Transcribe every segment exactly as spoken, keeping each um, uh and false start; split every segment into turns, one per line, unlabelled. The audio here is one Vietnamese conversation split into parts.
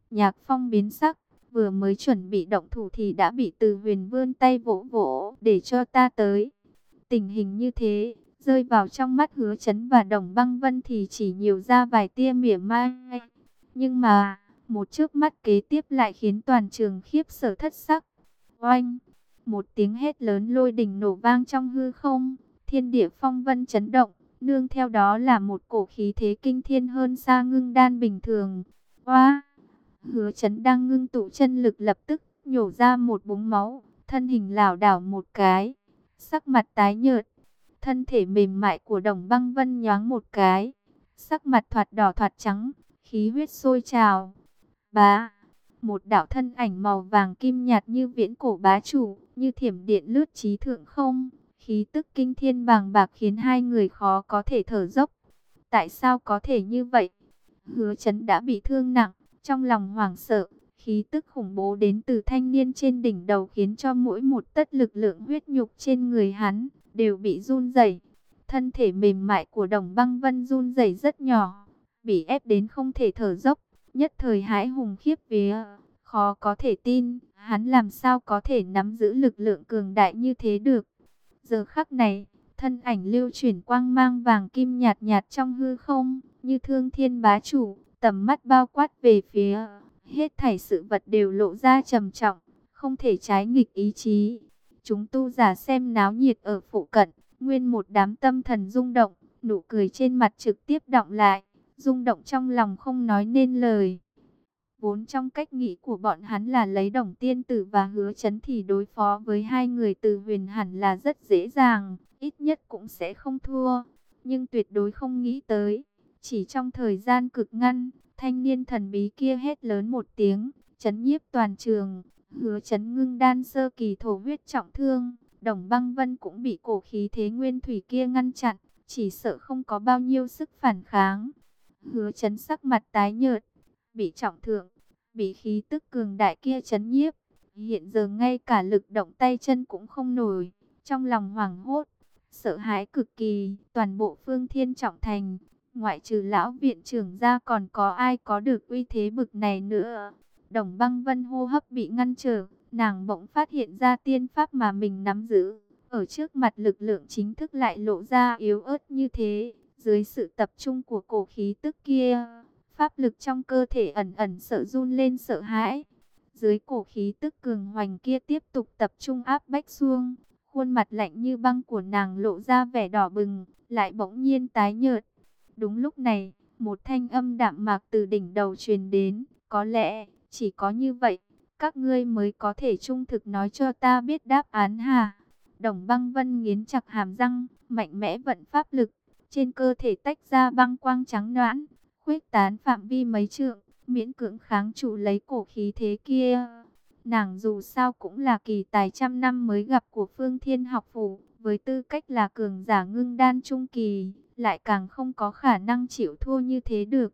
Nhạc Phong biến sắc, vừa mới chuẩn bị động thủ thì đã bị Từ Huyền vươn tay vỗ vỗ, để cho ta tới. Tình hình như thế, rơi vào trong mắt Hứa Chấn và Đồng Băng Vân thì chỉ nhiều ra vài tia mỉa mai. Nhưng mà, một chớp mắt kế tiếp lại khiến toàn trường khiếp sợ thất sắc. Oanh! Một tiếng hét lớn lôi đình nổ vang trong hư không, thiên địa phong vân chấn động, nương theo đó là một cổ khí thế kinh thiên hơn xa ngưng đan bình thường. Oa! Hứa Chấn đang ngưng tụ chân lực lập tức nhổ ra một búng máu, thân hình lảo đảo một cái, sắc mặt tái nhợt. Thân thể mềm mại của Đồng Băng Vân nhoáng một cái, sắc mặt thoạt đỏ thoạt trắng, khí huyết sôi trào. Bá, một đạo thân ảnh màu vàng kim nhạt như viễn cổ bá chủ, như thiểm điện lướt chí thượng không, khí tức kinh thiên bàng bạc khiến hai người khó có thể thở dốc. Tại sao có thể như vậy? Hứa Chấn đã bị thương nặng, trong lòng hoảng sợ, khí tức khủng bố đến từ thanh niên trên đỉnh đầu khiến cho mỗi một tấc lực lượng huyết nhục trên người hắn đều bị run rẩy. Thân thể mềm mại của Đồng Băng Vân run rẩy rất nhỏ, bị ép đến không thể thở dốc, nhất thời hãi hùng khiếp vía, khó có thể tin, hắn làm sao có thể nắm giữ lực lượng cường đại như thế được. Giờ khắc này, thân ảnh lưu chuyển quang mang vàng kim nhạt nhạt trong hư không, như thương thiên bá chủ, tầm mắt bao quát về phía, hết thảy sự vật đều lộ ra trầm trọng, không thể trái nghịch ý chí. Chúng tu giả xem náo nhiệt ở phụ cận, nguyên một đám tâm thần rung động, nụ cười trên mặt trực tiếp đọng lại, rung động trong lòng không nói nên lời. Vốn trong cách nghĩ của bọn hắn là lấy Đồng Tiên Tử và Hứa Chấn thì đối phó với hai người Từ Huyền hẳn là rất dễ dàng, ít nhất cũng sẽ không thua. Nhưng tuyệt đối không nghĩ tới, chỉ trong thời gian cực ngắn, thanh niên thần bí kia hét lớn một tiếng, chấn nhiếp toàn trường. Hứa Chấn ngưng đan sơ kỳ thổ huyết trọng thương, Đồng Băng Vân cũng bị cổ khí thế nguyên thủy kia ngăn chặn, chỉ sợ không có bao nhiêu sức phản kháng. Hứa Chấn sắc mặt tái nhợt, bị trọng thương, bị khí tức cường đại kia chấn nhiếp, hiện giờ ngay cả lực động tay chân cũng không nổi, trong lòng hoảng hốt, sợ hãi cực kỳ. Toàn bộ Phương Thiên Trọng Thành, ngoại trừ lão viện trưởng ra còn có ai có được uy thế bực này nữa. Đồng Băng Vân hô hấp bị ngăn trở, nàng bỗng phát hiện ra tiên pháp mà mình nắm giữ, ở trước mặt lực lượng chính thức lại lộ ra yếu ớt như thế. Dưới sự tập trung của cổ khí tức kia, pháp lực trong cơ thể ẩn ẩn sợ run lên sợ hãi. Dưới cổ khí tức cường hoành kia tiếp tục tập trung áp bách xuống, khuôn mặt lạnh như băng của nàng lộ ra vẻ đỏ bừng, lại bỗng nhiên tái nhợt. Đúng lúc này, một thanh âm đạm mạc từ đỉnh đầu truyền đến, có lẽ chỉ có như vậy, các ngươi mới có thể trung thực nói cho ta biết đáp án hả? Đồng Băng Vân nghiến chặt hàm răng, mạnh mẽ vận pháp lực, trên cơ thể tách ra băng quang trắng nõn, khuếch tán phạm vi mấy trượng, miễn cưỡng kháng trụ lấy cổ khí thế kia. Nàng dù sao cũng là kỳ tài trăm năm mới gặp của Phương Thiên học phủ, với tư cách là cường giả ngưng đan trung kỳ, lại càng không có khả năng chịu thua như thế được.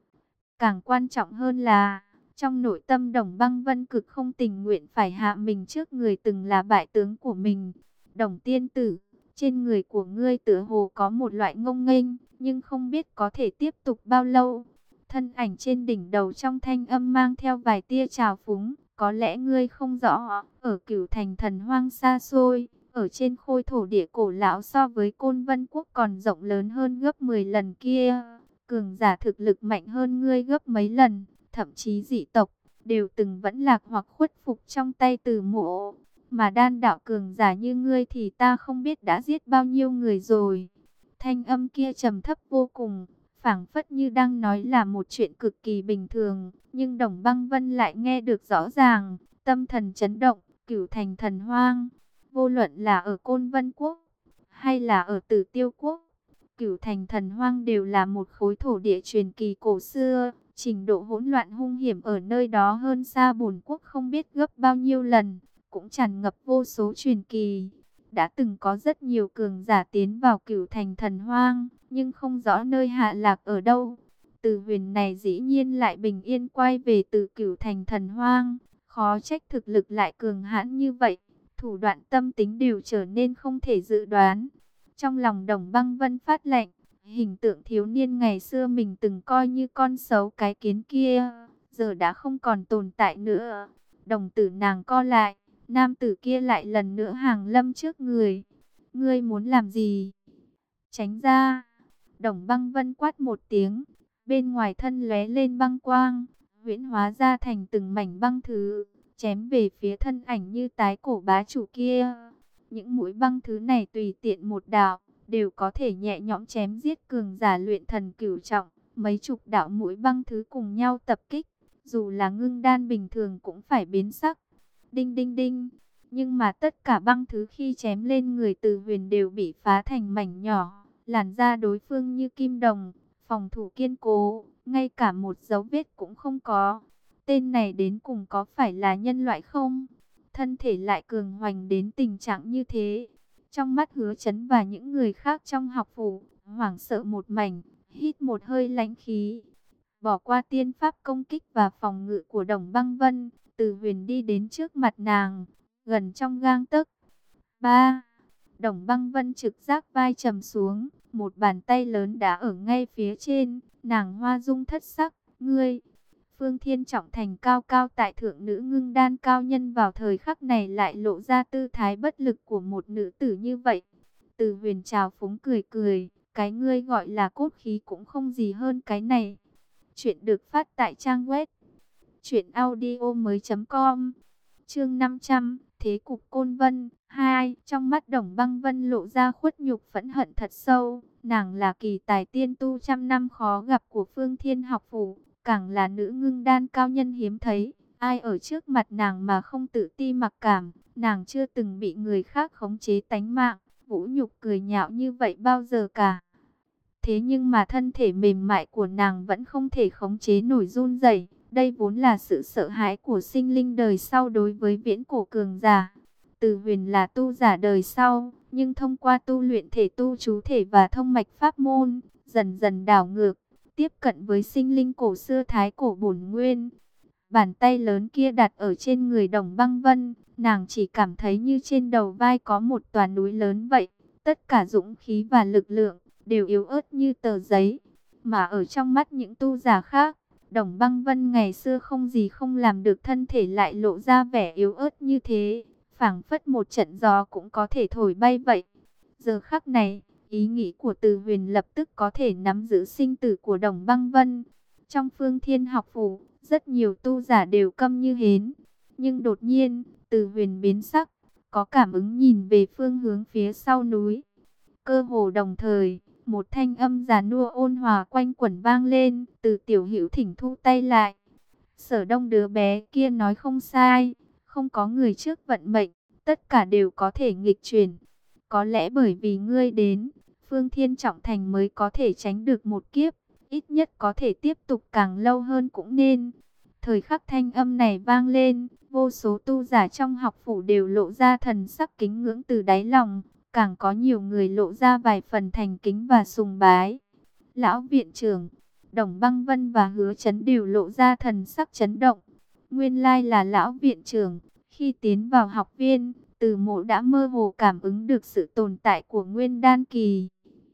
Càng quan trọng hơn là, trong nội tâm Đồng Băng Vân cực không tình nguyện phải hạ mình trước người từng là bại tướng của mình. Đồng tiên tử, trên người của ngươi tựa hồ có một loại ngông nghênh, nhưng không biết có thể tiếp tục bao lâu. Thân ảnh trên đỉnh đầu trong thanh âm mang theo vài tia trào phúng, có lẽ ngươi không rõ, ở Cửu Thành thần hoang xa xôi, ở trên khôi thổ địa cổ lão so với Côn Vân quốc còn rộng lớn hơn gấp mười lần kia, cường giả thực lực mạnh hơn ngươi gấp mấy lần, thậm chí dị tộc đều từng vẫn lạc hoặc khuất phục trong tay Từ Mộ. Mà đan đạo cường giả như ngươi thì ta không biết đã giết bao nhiêu người rồi. Thanh âm kia trầm thấp vô cùng, phảng phất như đang nói là một chuyện cực kỳ bình thường, nhưng Đồng Băng Vân lại nghe được rõ ràng, tâm thần chấn động. Cửu Thành thần hoang, vô luận là ở Côn Vân quốc hay là ở Tử Tiêu quốc, Cửu Thành thần hoang đều là một khối thổ địa truyền kỳ cổ xưa, trình độ hỗn loạn hung hiểm ở nơi đó hơn xa bổn quốc không biết gấp bao nhiêu lần, cũng tràn ngập vô số truyền kỳ. Đã từng có rất nhiều cường giả tiến vào Cửu Thành thần hoang, nhưng không rõ nơi hạ lạc ở đâu. Từ Huyền này dĩ nhiên lại bình yên quay về từ Cửu Thành thần hoang, khó trách thực lực lại cường hãn như vậy, thủ đoạn tâm tính đều trở nên không thể dự đoán. Trong lòng Đồng Băng Vân phát lạnh, hình tượng thiếu niên ngày xưa mình từng coi như con xấu cái kiến kia, giờ đã không còn tồn tại nữa. Đồng tử nàng co lại, nam tử kia lại lần nữa hàng lâm trước người. Ngươi muốn làm gì? Tránh ra! Đồng Băng Vân quát một tiếng, bên ngoài thân lóe lên băng quang, huyễn hóa ra thành từng mảnh băng thứ, chém về phía thân ảnh như tái cổ bá chủ kia. Những mũi băng thứ này tùy tiện một đạo, đều có thể nhẹ nhõm chém giết cường giả luyện thần cửu trọng. Mấy chục đạo mũi băng thứ cùng nhau tập kích, dù là ngưng đan bình thường cũng phải biến sắc. Đinh đinh đinh, nhưng mà tất cả băng thứ khi chém lên người Từ Huyền đều bị phá thành mảnh nhỏ. Làn da đối phương như kim đồng, phòng thủ kiên cố, ngay cả một dấu vết cũng không có. Tên này đến cùng có phải là nhân loại không? Thân thể lại cường hoành đến tình trạng như thế. Trong mắt Hứa Chấn và những người khác trong học phủ, hoảng sợ một mảnh, hít một hơi lãnh khí. Bỏ qua tiên pháp công kích và phòng ngự của Đồng Băng Vân, Từ Huyền đi đến trước mặt nàng, gần trong gang tấc. Ba, Đồng Băng Vân trực giác vai trầm xuống, một bàn tay lớn đã ở ngay phía trên, nàng hoa dung thất sắc. Ngươi, Phương Thiên Trọng Thành cao cao tại thượng nữ ngưng đan cao nhân vào thời khắc này lại lộ ra tư thái bất lực của một nữ tử như vậy. Từ Huyền trào phúng cười cười, cái ngươi gọi là cốt khí cũng không gì hơn cái này. Chuyện được phát tại trang web truyện audio mới chấm com. Chương năm trăm, Thế cục Côn Vân hai. Trong mắt Đồng Băng Vân lộ ra khuất nhục phẫn hận thật sâu. Nàng là kỳ tài tiên tu trăm năm khó gặp của Phương Thiên học phủ, càng là nữ ngưng đan cao nhân hiếm thấy. Ai ở trước mặt nàng mà không tự ti mặc cảm. Nàng chưa từng bị người khác khống chế tánh mạng, vũ nhục cười nhạo như vậy bao giờ cả. Thế nhưng mà thân thể mềm mại của nàng vẫn không thể khống chế nổi run rẩy. Đây vốn là sự sợ hãi của sinh linh đời sau đối với viễn cổ cường giả. Từ Huyền là tu giả đời sau, nhưng thông qua tu luyện thể tu chú thể và thông mạch pháp môn, dần dần đảo ngược, tiếp cận với sinh linh cổ xưa thái cổ bổn nguyên. Bàn tay lớn kia đặt ở trên người Đồng Băng Vân, nàng chỉ cảm thấy như trên đầu vai có một tòa núi lớn vậy. Tất cả dũng khí và lực lượng đều yếu ớt như tờ giấy. Mà ở trong mắt những tu giả khác, Đồng Băng Vân ngày xưa không gì không làm được, thân thể lại lộ ra vẻ yếu ớt như thế, phảng phất một trận gió cũng có thể thổi bay vậy. Giờ khắc này, ý nghĩ của Từ Huyền lập tức có thể nắm giữ sinh tử của Đồng Băng Vân. Trong Phương Thiên học phủ, rất nhiều tu giả đều câm như hến. Nhưng đột nhiên, Từ Huyền biến sắc, có cảm ứng nhìn về phương hướng phía sau núi. Cơ hồ đồng thời, một thanh âm già nua ôn hòa quanh quẩn vang lên, Từ Tiểu Hữu thỉnh thu tay lại. Sở Đông đứa bé kia nói không sai, không có người trước vận mệnh, tất cả đều có thể nghịch chuyển. Có lẽ bởi vì ngươi đến, Phương Thiên Trọng Thành mới có thể tránh được một kiếp, ít nhất có thể tiếp tục càng lâu hơn cũng nên. Thời khắc thanh âm này vang lên, vô số tu giả trong học phủ đều lộ ra thần sắc kính ngưỡng từ đáy lòng. Càng có nhiều người lộ ra vài phần thành kính và sùng bái. Lão viện trưởng, Đồng Băng Vân và Hứa Chấn đều lộ ra thần sắc chấn động. Nguyên lai là lão viện trưởng. Khi tiến vào học viên, Từ Mộ đã mơ hồ cảm ứng được sự tồn tại của Nguyên Đan Kỳ.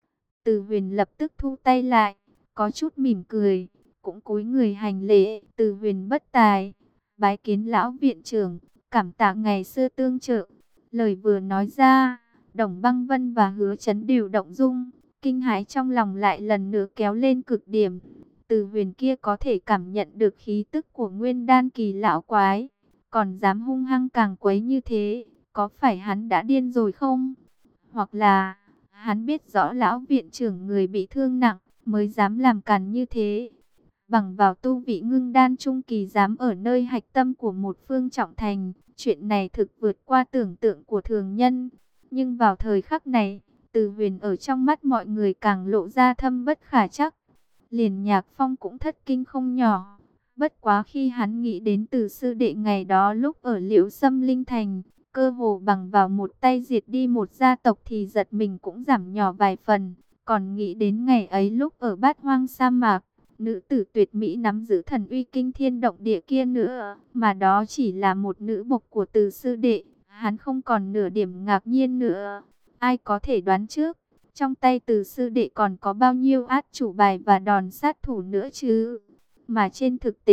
Từ Huyền lập tức thu tay lại, có chút mỉm cười, cũng cúi người hành lễ. Từ Huyền bất tài, bái kiến lão viện trưởng, cảm tạ ngày xưa tương trợ. Lời vừa nói ra, Đồng Băng Vân và Hứa Chấn đều động dung, kinh hãi trong lòng lại lần nữa kéo lên cực điểm. Từ Huyền kia có thể cảm nhận được khí tức của Nguyên Đan Kỳ lão quái, còn dám hung hăng càng quấy như thế, có phải hắn đã điên rồi không? Hoặc là hắn biết rõ lão viện trưởng người bị thương nặng, mới dám làm càn như thế. Bằng vào tu vị ngưng đan trung kỳ dám ở nơi hạch tâm của một phương trọng thành, chuyện này thực vượt qua tưởng tượng của thường nhân. Nhưng vào thời khắc này, Từ Huyền ở trong mắt mọi người càng lộ ra thâm bất khả trắc. Liền Nhạc Phong cũng thất kinh không nhỏ. Bất quá khi hắn nghĩ đến Từ sư đệ ngày đó lúc ở Liễu Sâm Linh Thành, cơ hồ bằng vào một tay diệt đi một gia tộc thì giật mình cũng giảm nhỏ vài phần. Còn nghĩ đến ngày ấy lúc ở Bát Hoang sa mạc, nữ tử tuyệt mỹ nắm giữ thần uy kinh thiên động địa kia nữa, mà đó chỉ là một nữ bộc của Từ sư đệ. Hắn không còn nửa điểm ngạc nhiên nữa. Ai có thể đoán trước, trong tay Từ sư đệ còn có bao nhiêu át chủ bài và đòn sát thủ nữa chứ? Mà trên thực tế,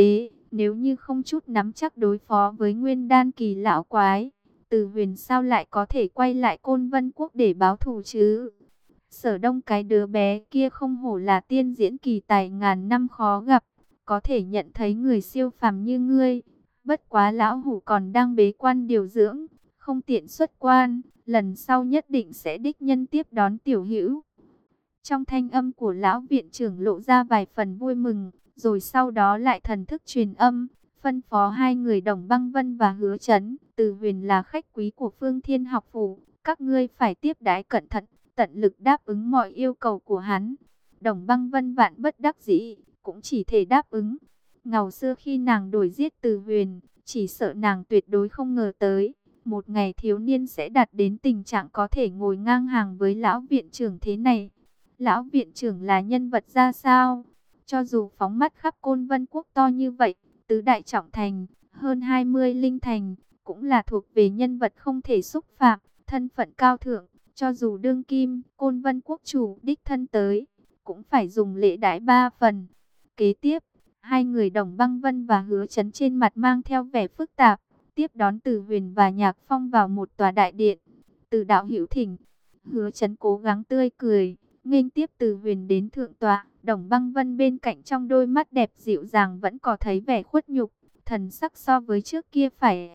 Nếu như không chút nắm chắc đối phó với Nguyên Đan kỳ lão quái, Từ Huyền sao lại có thể quay lại Côn Vân Quốc để báo thù chứ? Sở Đông, cái đứa bé kia không hổ là tiên diễn kỳ tài ngàn năm khó gặp, có thể nhận thấy người siêu phàm như ngươi. Bất quá lão hủ còn đang bế quan điều dưỡng, không tiện xuất quan, lần sau nhất định sẽ đích nhân tiếp đón tiểu hữu. Trong thanh âm của lão viện trưởng lộ ra vài phần vui mừng, rồi sau đó lại thần thức truyền âm, phân phó hai người Đồng Băng Vân và Hứa Chấn, Từ Huyền là khách quý của Phương Thiên học phủ, các ngươi phải tiếp đãi cẩn thận, tận lực đáp ứng mọi yêu cầu của hắn. Đồng Băng Vân vạn bất đắc dĩ, cũng chỉ thể đáp ứng. Ngầu xưa khi nàng đuổi giết Từ Huyền, chỉ sợ nàng tuyệt đối không ngờ tới, một ngày thiếu niên sẽ đạt đến tình trạng có thể ngồi ngang hàng với lão viện trưởng thế này. Lão viện trưởng là nhân vật ra sao? Cho dù phóng mắt khắp Côn Vân Quốc to như vậy, tứ đại trọng thành, hơn hai mươi linh thành, cũng là thuộc về nhân vật không thể xúc phạm, thân phận cao thượng. Cho dù đương kim, Côn Vân Quốc chủ đích thân tới, cũng phải dùng lễ đãi ba phần. Kế tiếp, hai người Đồng Băng Vân và Hứa Chấn trên mặt mang theo vẻ phức tạp, tiếp đón Từ Huyền và Nhạc Phong vào một tòa đại điện. Từ đạo hữu thỉnh. Hứa Chấn cố gắng tươi cười, nghênh tiếp Từ Huyền đến thượng tọa. Đồng Băng Vân bên cạnh trong đôi mắt đẹp dịu dàng vẫn có thấy vẻ khuất nhục, thần sắc so với trước kia phải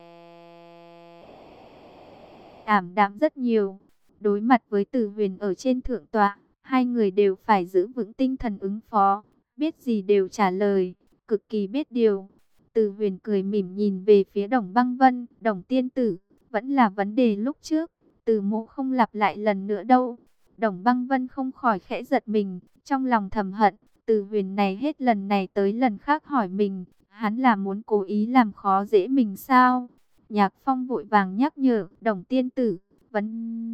ảm đạm rất nhiều. Đối mặt với Từ Huyền ở trên thượng tọa, hai người đều phải giữ vững tinh thần ứng phó, biết gì đều trả lời, cực kỳ biết điều. Từ Huyền cười mỉm nhìn về phía Đồng Băng Vân, Đồng tiên tử, vẫn là vấn đề lúc trước, Từ mộ không lặp lại lần nữa đâu. Đồng Băng Vân không khỏi khẽ giật mình, trong lòng thầm hận, Từ Huyền này hết lần này tới lần khác hỏi mình, hắn là muốn cố ý làm khó dễ mình sao? Nhạc Phong vội vàng nhắc nhở, Đồng tiên tử, vấn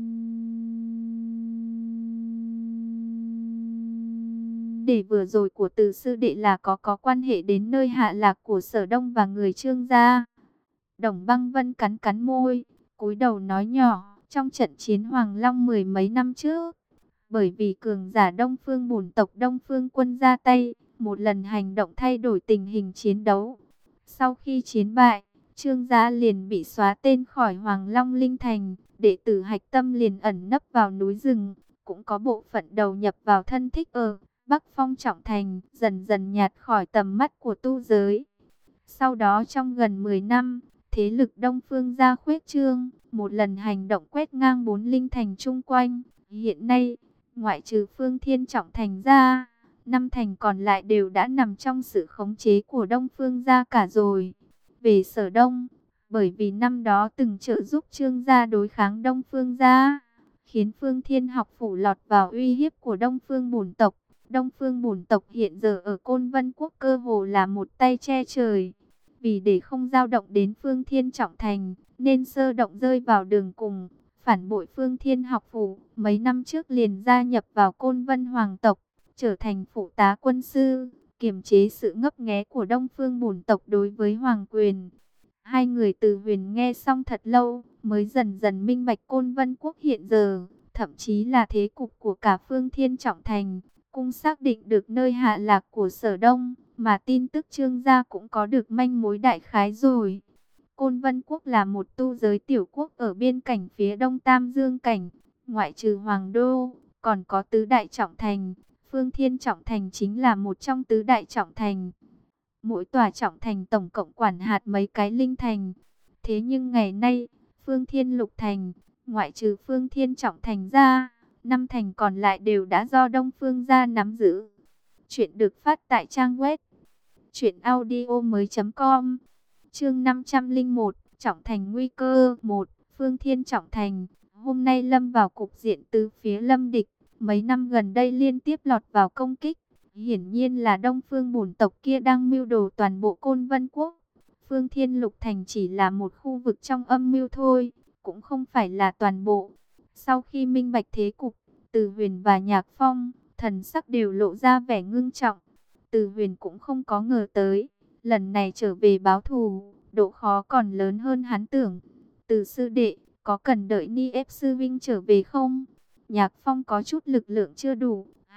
đề vừa rồi của Từ sư đệ là có có quan hệ đến nơi hạ lạc của Sở Đông và người Trương gia. Đồng Băng Vân cắn cắn môi, cúi đầu nói nhỏ, trong trận chiến Hoàng Long mười mấy năm trước, bởi vì cường giả Đông Phương bổn tộc Đông Phương Quân ra tay, một lần hành động thay đổi tình hình chiến đấu. Sau khi chiến bại, Trương gia liền bị xóa tên khỏi Hoàng Long Linh Thành, đệ tử Hạch Tâm liền ẩn nấp vào núi rừng, cũng có bộ phận đầu nhập vào thân thích ở Bắc Phong Trọng Thành, dần dần nhạt khỏi tầm mắt của tu giới. Sau đó trong gần mười năm, thế lực Đông Phương gia khuếch trương, một lần hành động quét ngang bốn linh thành chung quanh. Hiện nay, ngoại trừ Phương Thiên Trọng Thành ra, năm thành còn lại đều đã nằm trong sự khống chế của Đông Phương gia cả rồi. Về Sở Đông, bởi vì năm đó từng trợ giúp Trương gia đối kháng Đông Phương gia, khiến Phương Thiên học phủ lọt vào uy hiếp của Đông Phương bổn tộc. Đông Phương bổn tộc hiện giờ ở Côn Vân Quốc cơ hồ là một tay che trời. Vì để không dao động đến Phương Thiên Trọng Thành, nên sơ động rơi vào đường cùng, phản bội Phương Thiên học phủ. Mấy năm trước liền gia nhập vào Côn Vân Hoàng tộc, trở thành phụ tá quân sư, kiềm chế sự ngấp nghé của Đông Phương bổn tộc đối với hoàng quyền. Hai người Từ Huyền nghe xong thật lâu, mới dần dần minh bạch Côn Vân Quốc hiện giờ, thậm chí là thế cục của cả Phương Thiên Trọng Thành. Cung xác định được nơi hạ lạc của Sở Đông, mà tin tức Trương gia cũng có được manh mối đại khái rồi. Côn Vân Quốc là một tu giới tiểu quốc ở biên cảnh phía đông Tam Dương Cảnh, ngoại trừ Hoàng Đô, còn có tứ đại trọng thành. Phương Thiên Trọng Thành chính là một trong tứ đại trọng thành. Mỗi tòa trọng thành tổng cộng quản hạt mấy cái linh thành. Thế nhưng ngày nay, Phương Thiên Lục Thành, ngoại trừ Phương Thiên Trọng Thành ra, năm thành còn lại đều đã do Đông Phương gia nắm giữ. Chuyện được phát tại trang web truyện audio mới chấm com. Chương năm trăm lẻ một, Trọng Thành nguy cơ một. Phương Thiên Trọng Thành hôm nay lâm vào cục diện từ phía lâm địch, mấy năm gần đây liên tiếp lọt vào công kích. Hiển nhiên là Đông Phương bổn tộc kia đang mưu đồ toàn bộ Côn Vân Quốc. Phương Thiên Lục Thành chỉ là một khu vực trong âm mưu thôi, cũng không phải là toàn bộ. Sau khi minh bạch thế cục, Từ Huyền và Nhạc Phong, thần sắc đều lộ ra vẻ ngưng trọng. Từ Huyền cũng không có ngờ tới, lần này trở về báo thù, độ khó còn lớn hơn hắn tưởng. Từ sư đệ, có cần đợi Ni ép sư vinh trở về không? Nhạc Phong có chút lực lượng chưa đủ,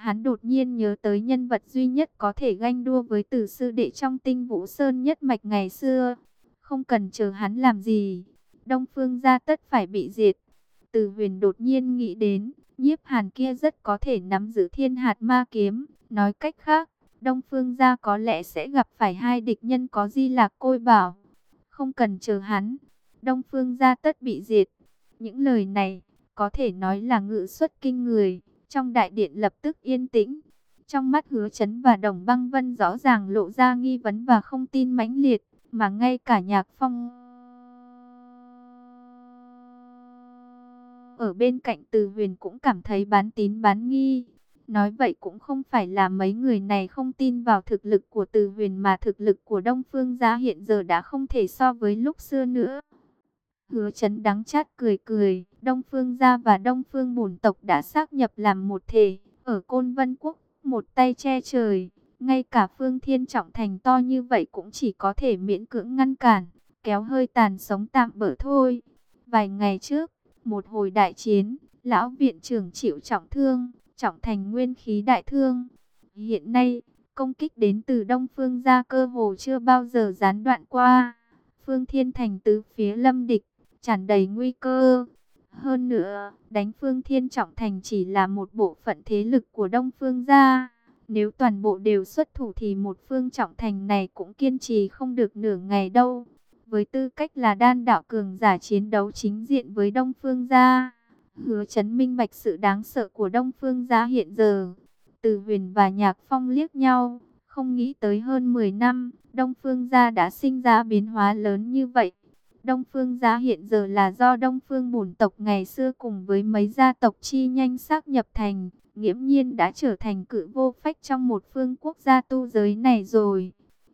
Hắn đột nhiên nhớ tới nhân vật duy nhất có thể ganh đua với Từ sư đệ trong Tinh Vũ Sơn nhất mạch ngày xưa. Không cần chờ hắn làm gì, Đông Phương gia tất phải bị diệt. Từ Huyền đột nhiên nghĩ đến, Nhiếp Hàn kia rất có thể nắm giữ Thiên Hạt Ma Kiếm. Nói cách khác, Đông Phương gia có lẽ sẽ gặp phải hai địch nhân có Di Lạc Côi Bảo. Không cần chờ hắn, Đông Phương gia tất bị diệt. Những lời này có thể nói là ngự xuất kinh người. Trong đại điện lập tức yên tĩnh. Trong mắt Hứa Chấn và Đồng Băng Vân rõ ràng lộ ra nghi vấn và không tin mãnh liệt, mà ngay cả Nhạc Phong ở bên cạnh Từ Huyền cũng cảm thấy bán tín bán nghi. Nói vậy cũng không phải là mấy người này không tin vào thực lực của Từ Huyền, mà thực lực của Đông Phương gia hiện giờ đã không thể so với lúc xưa nữa. Hứa Chấn đắng chát cười cười, Đông Phương gia và Đông Phương bổn tộc đã xác nhập làm một thể, ở Côn Vân Quốc, một tay che trời, ngay cả Phương Thiên Trọng thành to như vậy cũng chỉ có thể miễn cưỡng ngăn cản, kéo hơi tàn sống tạm bỡ thôi. Vài ngày trước, một hồi đại chiến, lão viện trưởng chịu trọng thương, Trọng thành nguyên khí đại thương. Hiện nay, công kích đến từ Đông Phương gia cơ hồ chưa bao giờ gián đoạn qua. Phương Thiên thành tứ phía lâm địch, tràn đầy nguy cơ. Hơn nữa, đánh Phương Thiên Trọng thành chỉ là một bộ phận thế lực của Đông Phương gia. Nếu toàn bộ đều xuất thủ thì một Phương Trọng thành này cũng kiên trì không được nửa ngày đâu. Với tư cách là đan đạo cường giả chiến đấu chính diện với Đông Phương gia, Hứa Chấn minh bạch sự đáng sợ của Đông Phương gia hiện giờ. Từ Huyền và Nhạc Phong liếc nhau, không nghĩ tới hơn mười năm, Đông Phương gia đã sinh ra biến hóa lớn như vậy. Đông Phương gia hiện giờ là do Đông Phương bổn tộc ngày xưa cùng với mấy gia tộc chi nhanh xác nhập thành, nghiễm nhiên đã trở thành cự vô phách trong một phương quốc gia tu giới này rồi.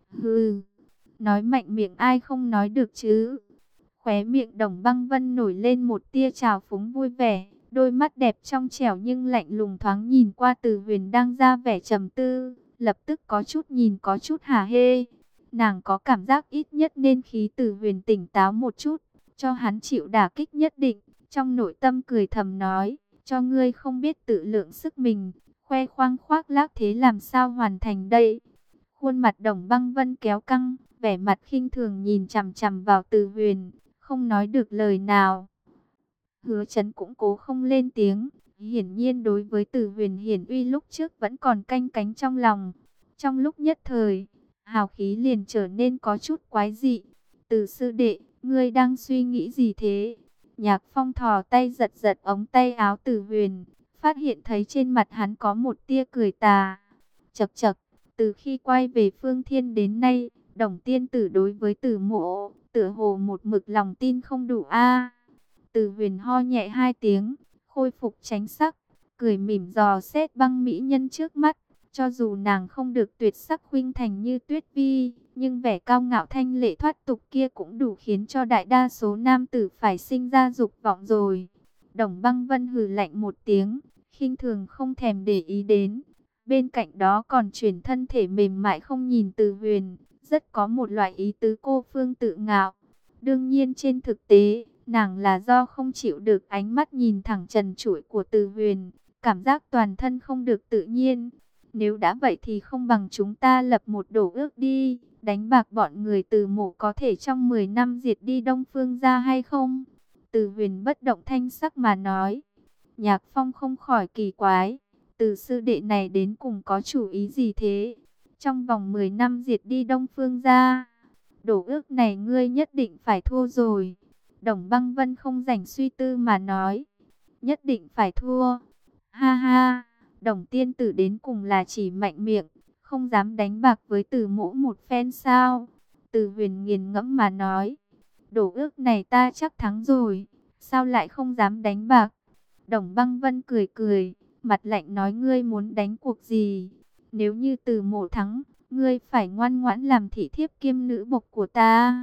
Hừ, nói mạnh miệng ai không nói được chứ. Khóe miệng Đồng Băng Vân nổi lên một tia trào phúng vui vẻ, đôi mắt đẹp trong trẻo nhưng lạnh lùng thoáng nhìn qua Từ Huyền đang ra vẻ trầm tư, lập tức có chút nhìn có chút hả hê. Nàng có cảm giác ít nhất nên khí Từ Huyền tỉnh táo một chút, cho hắn chịu đả kích nhất định. Trong nội tâm cười thầm nói, cho ngươi không biết tự lượng sức mình, khoe khoang khoác lác thế làm sao hoàn thành đây. Khuôn mặt Đồng Băng Vân kéo căng, vẻ mặt khinh thường nhìn chằm chằm vào Từ Huyền, không nói được lời nào. Hứa Chấn cũng cố không lên tiếng, hiển nhiên đối với Từ Huyền hiển uy lúc trước vẫn còn canh cánh trong lòng. Trong lúc nhất thời, hào khí liền trở nên có chút quái dị. Từ sư đệ, ngươi đang suy nghĩ gì thế? Nhạc Phong thò tay giật giật ống tay áo Từ Huyền, phát hiện thấy trên mặt hắn có một tia cười tà. Chậc chậc, từ khi quay về Phương Thiên đến nay, Đồng tiên tử đối với Từ Mộ, tựa hồ một mực lòng tin không đủ a. Từ Huyền ho nhẹ hai tiếng, khôi phục tránh sắc, cười mỉm dò xét băng mỹ nhân trước mắt. Cho dù nàng không được tuyệt sắc khuynh thành như Tuyết Vi, nhưng vẻ cao ngạo thanh lệ thoát tục kia cũng đủ khiến cho đại đa số nam tử phải sinh ra dục vọng rồi. Đồng Băng Vân hừ lạnh một tiếng, khinh thường không thèm để ý đến. Bên cạnh đó còn chuyển thân thể mềm mại không nhìn Từ Huyền, rất có một loại ý tứ cô phương tự ngạo. Đương nhiên trên thực tế, nàng là do không chịu được ánh mắt nhìn thẳng trần trụi của Từ Huyền, cảm giác toàn thân không được tự nhiên. Nếu đã vậy thì không bằng chúng ta lập một đổ ước đi, đánh bạc bọn người Từ Mộ có thể trong mười năm diệt đi Đông Phương gia hay không? Từ Huyền bất động thanh sắc mà nói. Nhạc Phong không khỏi kỳ quái, Từ sư đệ này đến cùng có chủ ý gì thế? Trong vòng mười năm diệt đi Đông Phương gia, đổ ước này ngươi nhất định phải thua rồi. Đồng Băng Vân không rảnh suy tư mà nói, nhất định phải thua. Ha ha, Đồng tiên tử đến cùng là chỉ mạnh miệng, không dám đánh bạc với Từ Mỗ một phen sao? Từ Huyền nghiền ngẫm mà nói, đổ ước này ta chắc thắng rồi, sao lại không dám đánh bạc? Đồng Băng Vân cười cười, mặt lạnh nói, ngươi muốn đánh cuộc gì? Nếu như Từ Mộ thắng, ngươi phải ngoan ngoãn làm thị thiếp kiêm nữ bộc của ta.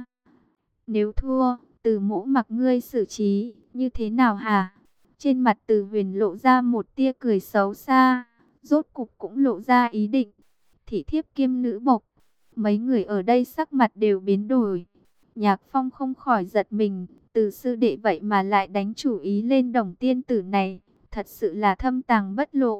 Nếu thua, Từ Mỗ mặc ngươi xử trí, như thế nào hả? Trên mặt Từ Huyền lộ ra một tia cười xấu xa, rốt cục cũng lộ ra ý định. Thị thiếp kiêm nữ bộc, mấy người ở đây sắc mặt đều biến đổi. Nhạc Phong không khỏi giật mình, Từ sư đệ vậy mà lại đánh chủ ý lên Đồng tiên tử này, thật sự là thâm tàng bất lộ.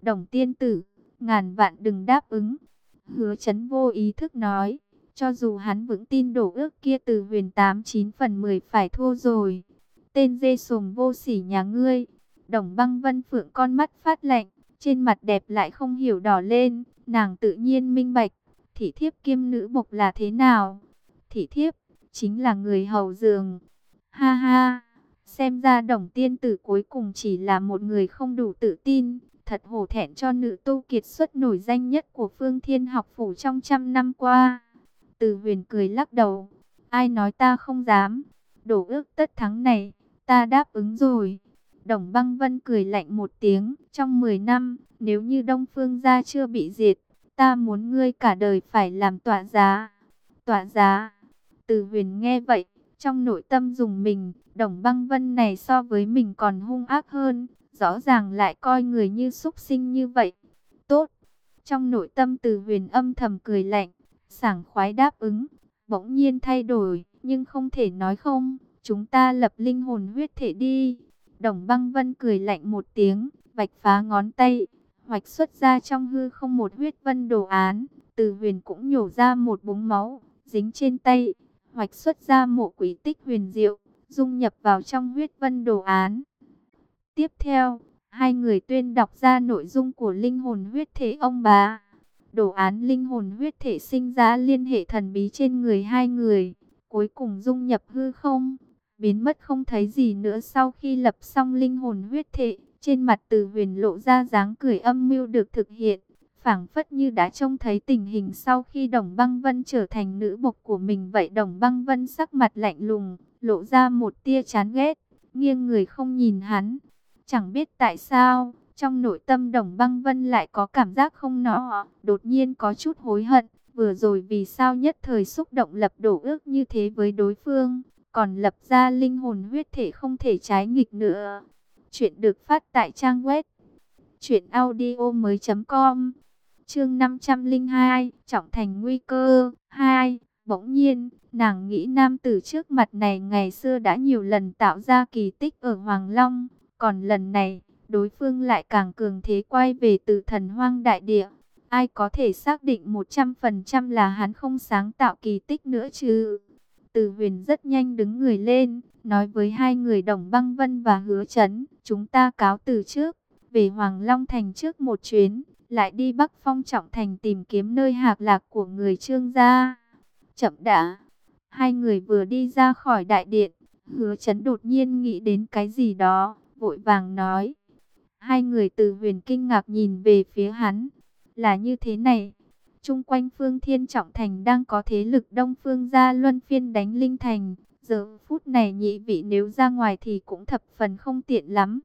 Đồng tiên tử, ngàn vạn đừng đáp ứng. Hứa Chấn vô ý thức nói, cho dù hắn vững tin đổ ước kia Từ Huyền tám chín phần mười phải thua rồi. Tên dê sồm vô sỉ nhà ngươi. Đồng Băng Vân Phượng con mắt phát lạnh, trên mặt đẹp lại không hiểu đỏ lên, nàng tự nhiên minh bạch, thị thiếp kiêm nữ bộc là thế nào. Thị thiếp chính là người hầu giường. Ha ha, xem ra Đồng tiên tử cuối cùng chỉ là một người không đủ tự tin, thật hổ thẹn cho nữ tu kiệt xuất nổi danh nhất của Phương Thiên học phủ trong trăm năm qua. Từ Huyền cười lắc đầu, ai nói ta không dám, đổ ước tất thắng này, ta đáp ứng rồi. Đồng Băng Vân cười lạnh một tiếng, trong mười năm, nếu như Đông Phương gia chưa bị diệt, ta muốn ngươi cả đời phải làm tọa giá. Tọa giá. Từ Huyền nghe vậy, trong nội tâm dùng mình, Đồng Băng Vân này so với mình còn hung ác hơn, rõ ràng lại coi người như súc sinh như vậy. Tốt. Trong nội tâm Từ Huyền âm thầm cười lạnh, sảng khoái đáp ứng, bỗng nhiên thay đổi, nhưng không thể nói không, chúng ta lập linh hồn huyết thể đi. Đồng Băng Vân cười lạnh một tiếng, vạch phá ngón tay, hoạch xuất ra trong hư không một huyết vân đồ án. Từ Huyền cũng nhổ ra một búng máu, dính trên tay, hoạch xuất ra mộ quỷ tích huyền diệu, dung nhập vào trong huyết vân đồ án. Tiếp theo, hai người tuyên đọc ra nội dung của linh hồn huyết thể ông bà. Đồ án linh hồn huyết thể sinh ra liên hệ thần bí trên người hai người, cuối cùng dung nhập hư không, biến mất không thấy gì nữa. Sau khi lập xong linh hồn huyết thể, trên mặt Từ Huyền lộ ra dáng cười âm mưu được thực hiện, phảng phất như đã trông thấy tình hình sau khi Đồng Băng Vân trở thành nữ bộc của mình vậy. Đồng Băng Vân sắc mặt lạnh lùng, lộ ra một tia chán ghét, nghiêng người không nhìn hắn. Chẳng biết tại sao, trong nội tâm Đồng Băng Vân lại có cảm giác không nọ, đột nhiên có chút hối hận, vừa rồi vì sao nhất thời xúc động lập đổ ước như thế với đối phương, còn lập ra linh hồn huyết thể không thể trái nghịch nữa. Chuyện được phát tại trang web truyện audio mới chấm com. Chương năm trăm lẻ hai, trọng thành nguy cơ hai. Bỗng nhiên, nàng nghĩ nam tử trước mặt này ngày xưa đã nhiều lần tạo ra kỳ tích ở Hoàng Long, còn lần này, đối phương lại càng cường thế quay về từ Thần Hoang đại địa. Ai có thể xác định một trăm phần trăm là hắn không sáng tạo kỳ tích nữa chứ? Từ Huyền rất nhanh đứng người lên, nói với hai người Đồng Băng Vân và Hứa Chấn, chúng ta cáo từ trước, về Hoàng Long Thành trước một chuyến, lại đi Bắc Phong Trọng Thành tìm kiếm nơi hạc lạc của người Trương gia. Chậm đã. Hai người vừa đi ra khỏi đại điện, Hứa Chấn đột nhiên nghĩ đến cái gì đó, vội vàng nói. Hai người Từ Huyền kinh ngạc nhìn về phía hắn. Là như thế này, chung quanh Phương Thiên Trọng Thành đang có thế lực Đông Phương gia luân phiên đánh Linh Thành. Giờ phút này nhị vị nếu ra ngoài thì cũng thập phần không tiện lắm.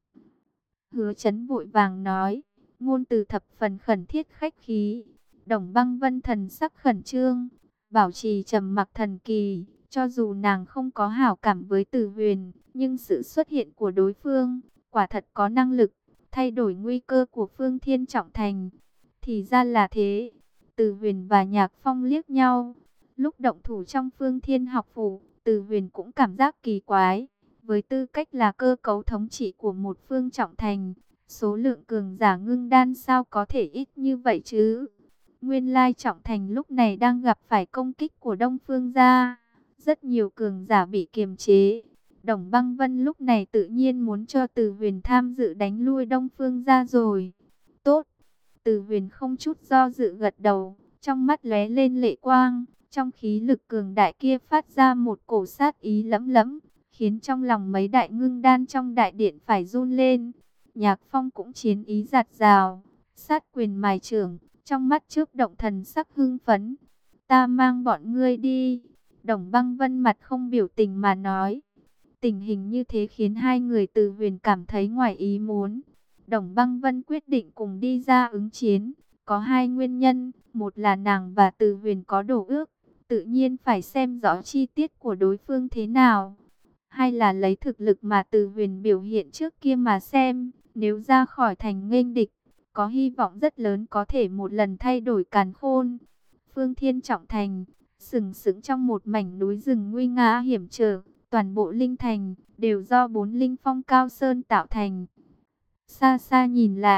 Hứa Chấn vội vàng nói, ngôn từ thập phần khẩn thiết khách khí. Đồng Băng Vân thần sắc khẩn trương, bảo trì trầm mặc thần kỳ. Cho dù nàng không có hảo cảm với Từ Huyền, nhưng sự xuất hiện của đối phương quả thật có năng lực thay đổi nguy cơ của Phương Thiên Trọng Thành. Thì ra là thế. Từ Huyền và Nhạc Phong liếc nhau. Lúc động thủ trong Phương Thiên học phủ, Từ Huyền cũng cảm giác kỳ quái. Với tư cách là cơ cấu thống trị của một phương trọng thành, số lượng cường giả ngưng đan sao có thể ít như vậy chứ? Nguyên lai trọng thành lúc này đang gặp phải công kích của Đông Phương gia. Rất nhiều cường giả bị kiềm chế. Đồng Băng Vân lúc này tự nhiên muốn cho Từ Huyền tham dự đánh lui Đông Phương gia rồi. Tốt. Từ Huyền không chút do dự gật đầu, trong mắt lóe lên lệ quang, trong khí lực cường đại kia phát ra một cổ sát ý lẫm lẫm, khiến trong lòng mấy đại ngưng đan trong đại điện phải run lên. Nhạc Phong cũng chiến ý giạt rào, sát quyền mài trưởng, trong mắt chớp động thần sắc hưng phấn. Ta mang bọn ngươi đi. Đồng Băng Vân mặt không biểu tình mà nói. Tình hình như thế khiến hai người Từ Huyền cảm thấy ngoài ý muốn. Đồng Băng Vân quyết định cùng đi ra ứng chiến. Có hai nguyên nhân, một là nàng và Từ Huyền có đổ ước, tự nhiên phải xem rõ chi tiết của đối phương thế nào. Hai là lấy thực lực mà Từ Huyền biểu hiện trước kia mà xem, nếu ra khỏi thành nghênh địch, có hy vọng rất lớn có thể một lần thay đổi càn khôn. Phương Thiên Trọng Thành, sừng sững trong một mảnh núi rừng nguy nga hiểm trở, toàn bộ linh thành đều do bốn linh phong cao sơn tạo thành. Xa xa nhìn lại,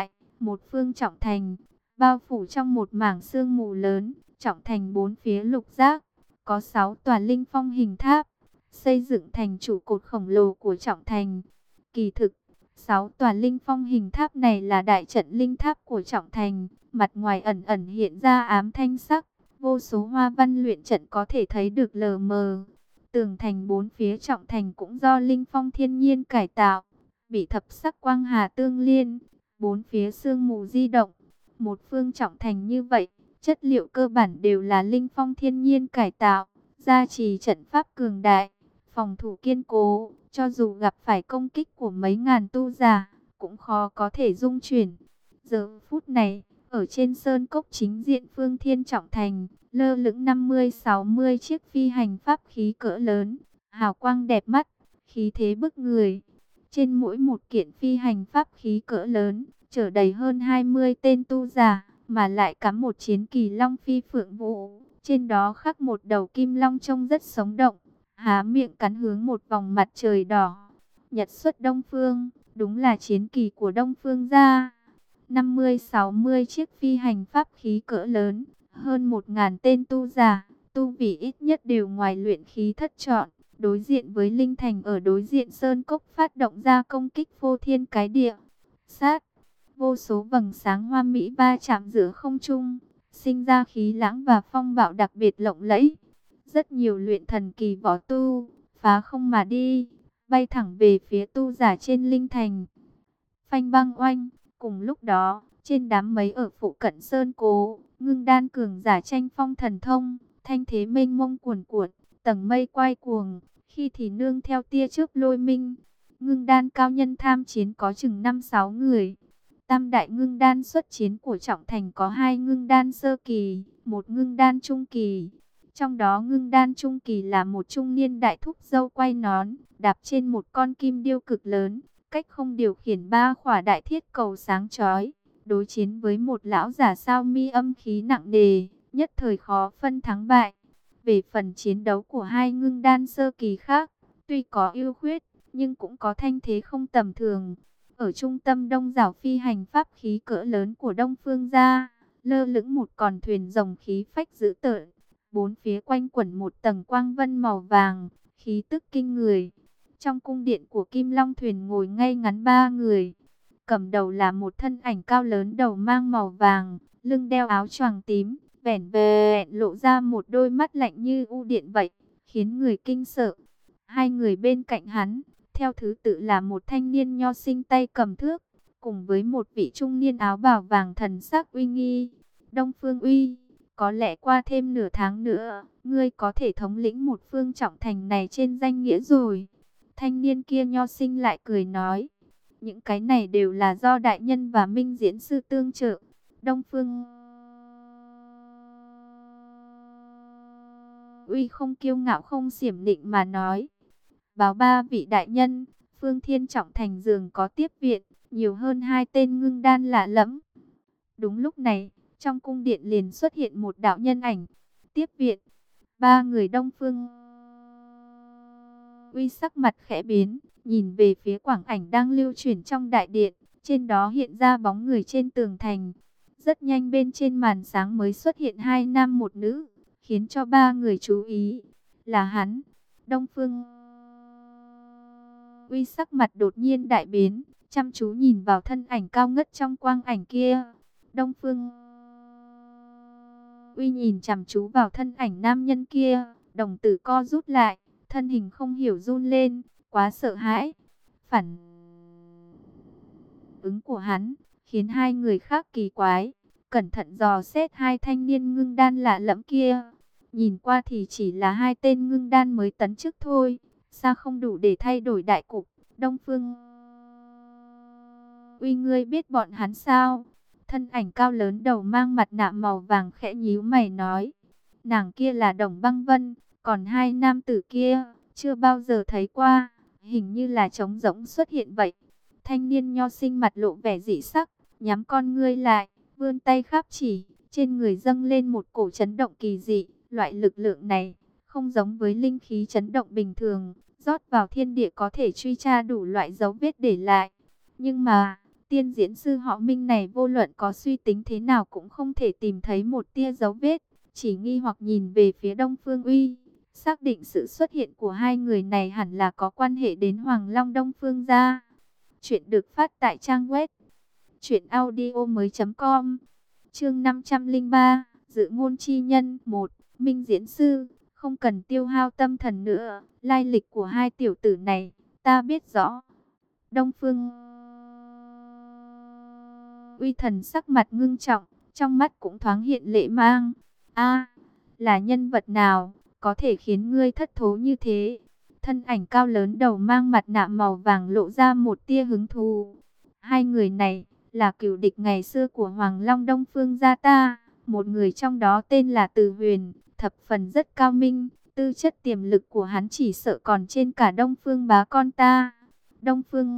một phương trọng thành, bao phủ trong một mảng sương mù lớn. Trọng thành bốn phía lục giác, có sáu tòa linh phong hình tháp, xây dựng thành trụ cột khổng lồ của trọng thành. Kỳ thực, sáu tòa linh phong hình tháp này là đại trận linh tháp của trọng thành, mặt ngoài ẩn ẩn hiện ra ám thanh sắc, vô số hoa văn luyện trận có thể thấy được lờ mờ. Tường thành bốn phía trọng thành cũng do linh phong thiên nhiên cải tạo, bị thập sắc quang hà tương liên, bốn phía sương mù di động. Một phương trọng thành như vậy, chất liệu cơ bản đều là linh phong thiên nhiên cải tạo, gia trì trận pháp cường đại, phòng thủ kiên cố, cho dù gặp phải công kích của mấy ngàn tu giả, cũng khó có thể dung chuyển. Giờ phút này, ở trên sơn cốc chính diện phương thiên trọng thành, lơ lửng năm mươi sáu mươi chiếc phi hành pháp khí cỡ lớn, hào quang đẹp mắt, khí thế bức người. Trên mỗi một kiện phi hành pháp khí cỡ lớn, chở đầy hơn hai mươi tên tu giả, mà lại cắm một chiến kỳ long phi phượng vũ. Trên đó khắc một đầu kim long trông rất sống động, há miệng cắn hướng một vòng mặt trời đỏ. Nhật xuất Đông Phương, đúng là chiến kỳ của Đông Phương gia. năm mươi sáu mươi chiếc phi hành pháp khí cỡ lớn, hơn một ngàn tên tu giả, tu vị ít nhất đều ngoài luyện khí thất trọn. Đối diện với Linh Thành ở đối diện Sơn Cốc phát động ra công kích phô thiên cái địa. Sát, vô số vầng sáng hoa mỹ va chạm giữa không trung, sinh ra khí lãng và phong bạo đặc biệt lộng lẫy. Rất nhiều luyện thần kỳ võ tu, phá không mà đi, bay thẳng về phía tu giả trên Linh Thành. Phanh băng oanh, cùng lúc đó, trên đám mây ở phụ cận Sơn Cố, ngưng đan cường giả tranh phong thần thông, thanh thế mênh mông cuồn cuộn, tầng mây quay cuồng, khi thì nương theo tia chớp lôi minh. Ngưng đan cao nhân tham chiến có chừng năm sáu người. Tam đại ngưng đan xuất chiến của trọng thành có hai ngưng đan sơ kỳ, một ngưng đan trung kỳ. Trong đó ngưng đan trung kỳ là một trung niên đại thúc râu quay nón, đạp trên một con kim điêu cực lớn, cách không điều khiển ba khỏa đại thiết cầu sáng chói, đối chiến với một lão giả sao mi âm khí nặng nề, nhất thời khó phân thắng bại. Về phần chiến đấu của hai ngưng đan sơ kỳ khác, tuy có ưu khuyết, nhưng cũng có thanh thế không tầm thường. Ở trung tâm đông đảo phi hành pháp khí cỡ lớn của Đông Phương gia, lơ lửng một con thuyền rồng khí phách dữ tợn. Bốn phía quanh quẩn một tầng quang vân màu vàng, khí tức kinh người. Trong cung điện của Kim Long thuyền ngồi ngay ngắn ba người. Cầm đầu là một thân ảnh cao lớn đầu mang màu vàng, lưng đeo áo choàng tím, vẻn vẹn lộ ra một đôi mắt lạnh như u điện vậy, khiến người kinh sợ. Hai người bên cạnh hắn, theo thứ tự là một thanh niên nho sinh tay cầm thước, cùng với một vị trung niên áo bào vàng thần sắc uy nghi. Đông Phương Uy, có lẽ qua thêm nửa tháng nữa, ngươi có thể thống lĩnh một phương trọng thành này trên danh nghĩa rồi. Thanh niên kia nho sinh lại cười nói, những cái này đều là do đại nhân và minh diễn sư tương trợ. Đông Phương Uy không kiêu ngạo không xiểm nịnh mà nói, báo ba vị đại nhân, phương thiên trọng thành dường có tiếp viện, nhiều hơn hai tên ngưng đan lạ lẫm. Đúng lúc này, trong cung điện liền xuất hiện một đạo nhân ảnh, tiếp viện. Ba người Đông Phương Uy sắc mặt khẽ biến, nhìn về phía quảng ảnh đang lưu chuyển trong đại điện, trên đó hiện ra bóng người trên tường thành. Rất nhanh bên trên màn sáng mới xuất hiện hai nam một nữ, khiến cho ba người chú ý, là hắn. Đông Phương Uy sắc mặt đột nhiên đại biến, chăm chú nhìn vào thân ảnh cao ngất trong quang ảnh kia. Đông Phương Uy nhìn chăm chú vào thân ảnh nam nhân kia, đồng tử co rút lại, thân hình không hiểu run lên, quá sợ hãi. Phản ứng của hắn khiến hai người khác kỳ quái, cẩn thận dò xét hai thanh niên ngưng đan lạ lẫm kia. Nhìn qua thì chỉ là hai tên ngưng đan mới tấn chức thôi, sao không đủ để thay đổi đại cục. Đông Phương Uy, ngươi biết bọn hắn sao? Thân ảnh cao lớn đầu mang mặt nạ màu vàng khẽ nhíu mày nói, nàng kia là Đồng Băng Vân, còn hai nam tử kia chưa bao giờ thấy qua, hình như là trống rỗng xuất hiện vậy. Thanh niên nho sinh mặt lộ vẻ dị sắc, nhắm con ngươi lại, vươn tay kháp chỉ, trên người dâng lên một cổ chấn động kỳ dị. Loại lực lượng này không giống với linh khí chấn động bình thường, rót vào thiên địa có thể truy tra đủ loại dấu vết để lại. Nhưng mà tiên diễn sư họ Minh này vô luận có suy tính thế nào cũng không thể tìm thấy một tia dấu vết, chỉ nghi hoặc nhìn về phía Đông Phương Uy, xác định sự xuất hiện của hai người này hẳn là có quan hệ đến Hoàng Long Đông Phương gia. Chuyện được phát tại trang web truyện audio mới chấm com. Chương năm trăm lẻ ba, Dự ngôn chi nhân. Một. Minh diễn sư, không cần tiêu hao tâm thần nữa, lai lịch của hai tiểu tử này ta biết rõ. Đông Phương Uy thần sắc mặt ngưng trọng, trong mắt cũng thoáng hiện lệ mang. A, là nhân vật nào có thể khiến ngươi thất thố như thế? Thân ảnh cao lớn đầu mang mặt nạ màu vàng lộ ra một tia hứng thú. Hai người này là cửu địch ngày xưa của Hoàng Long Đông Phương gia ta. Một người trong đó tên là Từ Huyền, thập phần rất cao minh. Tư chất tiềm lực của hắn chỉ sợ còn trên cả Đông Phương bá con ta. Đông Phương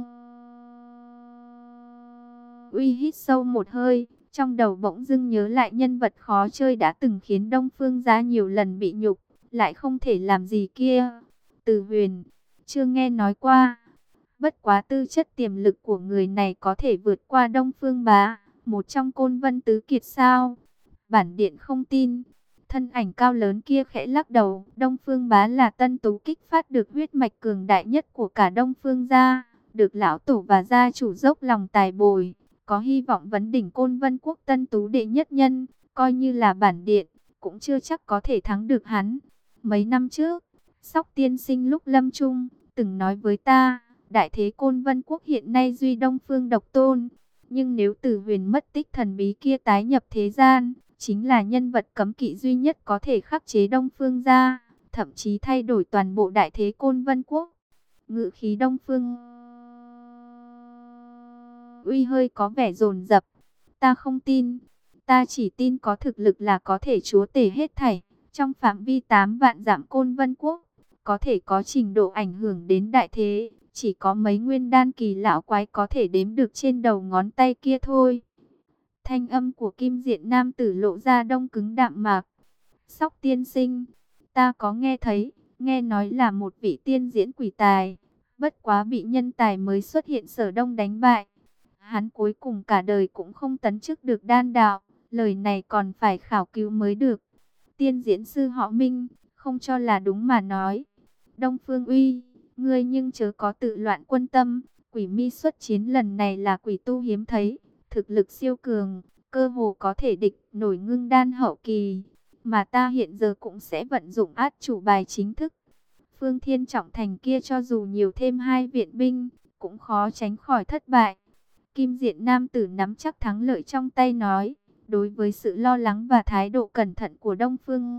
Uy hít sâu một hơi, trong đầu bỗng dưng nhớ lại nhân vật khó chơi đã từng khiến Đông Phương gia nhiều lần bị nhục, lại không thể làm gì kia. Từ Huyền, chưa nghe nói qua. Bất quá tư chất tiềm lực của người này có thể vượt qua Đông Phương bá, một trong Côn Vân tứ kiệt sao? Bản điện không tin. Thân ảnh cao lớn kia khẽ lắc đầu. Đông Phương bá là tân tú kích phát được huyết mạch cường đại nhất của cả Đông Phương gia, được lão tổ và gia chủ dốc lòng tài bồi, có hy vọng vấn đỉnh Côn Vân quốc tân tú đệ nhất nhân. Coi như là bản điện cũng chưa chắc có thể thắng được hắn. Mấy năm trước, Sóc tiên sinh lúc lâm chung từng nói với ta, đại thế Côn Vân quốc hiện nay duy Đông Phương độc tôn. Nhưng nếu Từ Huyền mất tích thần bí kia tái nhập thế gian, chính là nhân vật cấm kỵ duy nhất có thể khắc chế Đông Phương gia, thậm chí thay đổi toàn bộ đại thế Côn Vân quốc. Ngự khí Đông Phương Uy hơi có vẻ dồn dập. Ta không tin, ta chỉ tin có thực lực là có thể chúa tể hết thảy. Trong phạm vi tám vạn dặm Côn Vân quốc, có thể có trình độ ảnh hưởng đến đại thế, chỉ có mấy nguyên đan kỳ lão quái có thể đếm được trên đầu ngón tay kia thôi. Thanh âm của Kim Diện nam tử lộ ra đông cứng đạm mạc. Sóc tiên sinh, ta có nghe thấy, nghe nói là một vị tiên diễn quỷ tài, bất quá bị nhân tài mới xuất hiện Sở Đông đánh bại. Hắn cuối cùng cả đời cũng không tấn chức được đan đạo, lời này còn phải khảo cứu mới được. Tiên diễn sư họ Minh, không cho là đúng mà nói. Đông Phương Uy, ngươi nhưng chớ có tự loạn quân tâm, quỷ mi xuất chiến lần này là quỷ tu hiếm thấy, thực lực siêu cường, cơ hồ có thể địch nổi ngưng đan hậu kỳ, mà ta hiện giờ cũng sẽ vận dụng át chủ bài chính thức. Phương Thiên Trọng Thành kia cho dù nhiều thêm hai viện binh, cũng khó tránh khỏi thất bại. Kim Diện nam tử nắm chắc thắng lợi trong tay nói, đối với sự lo lắng và thái độ cẩn thận của Đông Phương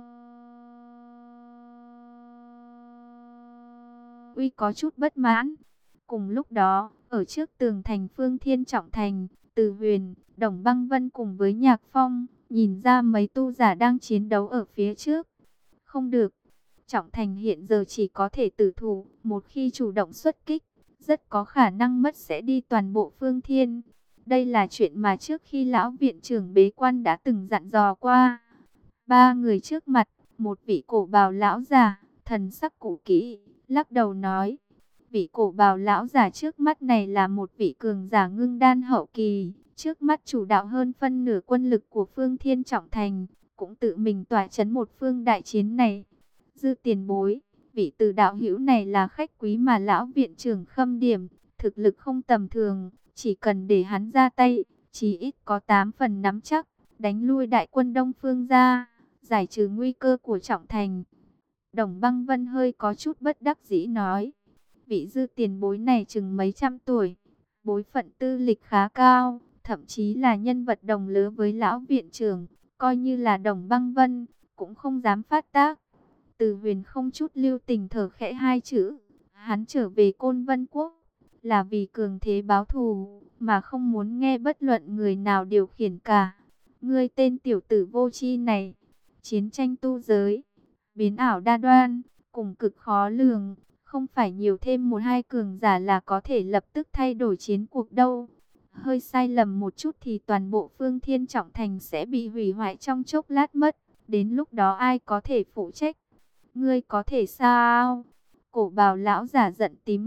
Uy có chút bất mãn. Cùng lúc đó, ở trước tường thành Phương Thiên Trọng Thành, Từ Huyền, Đồng Băng Vân cùng với Nhạc Phong, nhìn ra mấy tu giả đang chiến đấu ở phía trước. Không được, Trọng Thành hiện giờ chỉ có thể tử thủ, một khi chủ động xuất kích, rất có khả năng mất sẽ đi toàn bộ Phương Thiên. Đây là chuyện mà trước khi lão viện trưởng bế quan đã từng dặn dò qua. Ba người trước mặt, một vị cổ bào lão già, thần sắc cũ kỹ, lắc đầu nói. Vị cổ bào lão già trước mắt này là một vị cường giả ngưng đan hậu kỳ, trước mắt chủ đạo hơn phân nửa quân lực của Phương Thiên Trọng Thành, cũng tự mình tỏa chấn một phương đại chiến này. Dư tiền bối, vị Từ đạo hữu này là khách quý mà lão viện trưởng khâm điểm, thực lực không tầm thường, chỉ cần để hắn ra tay, chỉ ít có tám phần nắm chắc, đánh lui đại quân Đông Phương gia, giải trừ nguy cơ của Trọng Thành. Đồng Băng Vân hơi có chút bất đắc dĩ nói, vị Dư tiền bối này chừng mấy trăm tuổi, bối phận tư lịch khá cao, thậm chí là nhân vật đồng lứa với lão viện trưởng, coi như là Đồng Băng Vân, cũng không dám phát tác. Từ Huyền không chút lưu tình thở khẽ hai chữ, hắn trở về Côn Vân quốc, là vì cường thế báo thù, mà không muốn nghe bất luận người nào điều khiển cả. Ngươi tên tiểu tử vô tri này, chiến tranh tu giới, biến ảo đa đoan, cùng cực khó lường, không phải nhiều thêm một hai cường giả là có thể lập tức thay đổi chiến cuộc đâu. Hơi sai lầm một chút thì toàn bộ Phương Thiên Trọng Thành sẽ bị hủy hoại trong chốc lát mất, đến lúc đó ai có thể phụ trách? Ngươi có thể sao? Cổ bào lão giả giận tím mặt,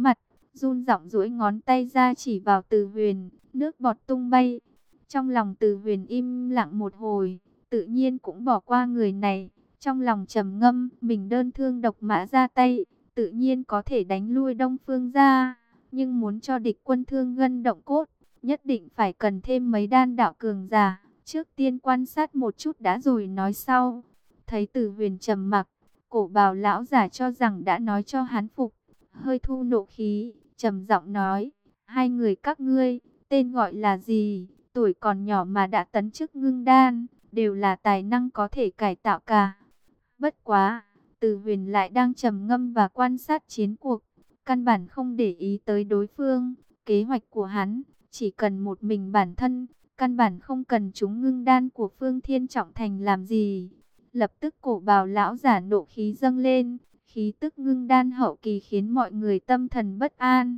run giọng duỗi ngón tay ra chỉ vào Từ Huyền, nước bọt tung bay. Trong lòng Từ Huyền im lặng một hồi, tự nhiên cũng bỏ qua người này, trong lòng trầm ngâm, mình đơn thương độc mã ra tay, tự nhiên có thể đánh lui Đông Phương gia, nhưng muốn cho địch quân thương gân động cốt, nhất định phải cần thêm mấy đan đạo cường giả, trước tiên quan sát một chút đã rồi nói sau. Thấy Từ Huyền trầm mặc, Cổ Bào lão giả cho rằng đã nói cho hắn phục, hơi thu nộ khí, trầm giọng nói: "Hai người các ngươi, tên gọi là gì? Tuổi còn nhỏ mà đã tấn chức ngưng đan, đều là tài năng có thể cải tạo cả." Bất quá, Từ Huyền lại đang trầm ngâm và quan sát chiến cuộc, căn bản không để ý tới đối phương. Kế hoạch của hắn chỉ cần một mình bản thân, căn bản không cần chúng ngưng đan của Phương Thiên Trọng Thành làm gì. Lập tức Cổ Bào lão giả nộ khí dâng lên, khí tức ngưng đan hậu kỳ khiến mọi người tâm thần bất an.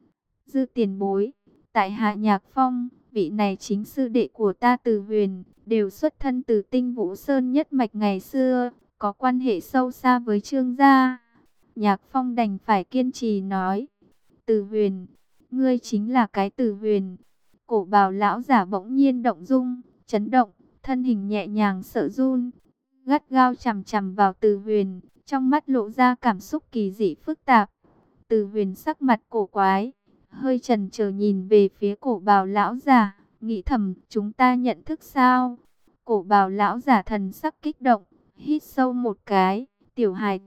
Dư tiền bối, tại Hạ Nhạc Phong, vị này chính sư đệ của ta Từ Huyền, đều xuất thân từ Tinh Vũ Sơn nhất mạch ngày xưa, có quan hệ sâu xa với Trương gia. Nhạc Phong đành phải kiên trì nói: "Từ Huyền, ngươi chính là cái Từ Huyền?" Cổ Bào lão giả bỗng nhiên động dung, chấn động, thân hình nhẹ nhàng sợ run, gắt gao chằm chằm vào Từ Huyền, trong mắt lộ ra cảm xúc kỳ dị phức tạp. Từ Huyền sắc mặt cổ quái, hơi chần chờ nhìn về phía Cổ Bào lão giả, nghĩ thầm: chúng ta nhận thức sao? Cổ Bào lão giả thần sắc kích động, hít sâu một cái. Tiểu hài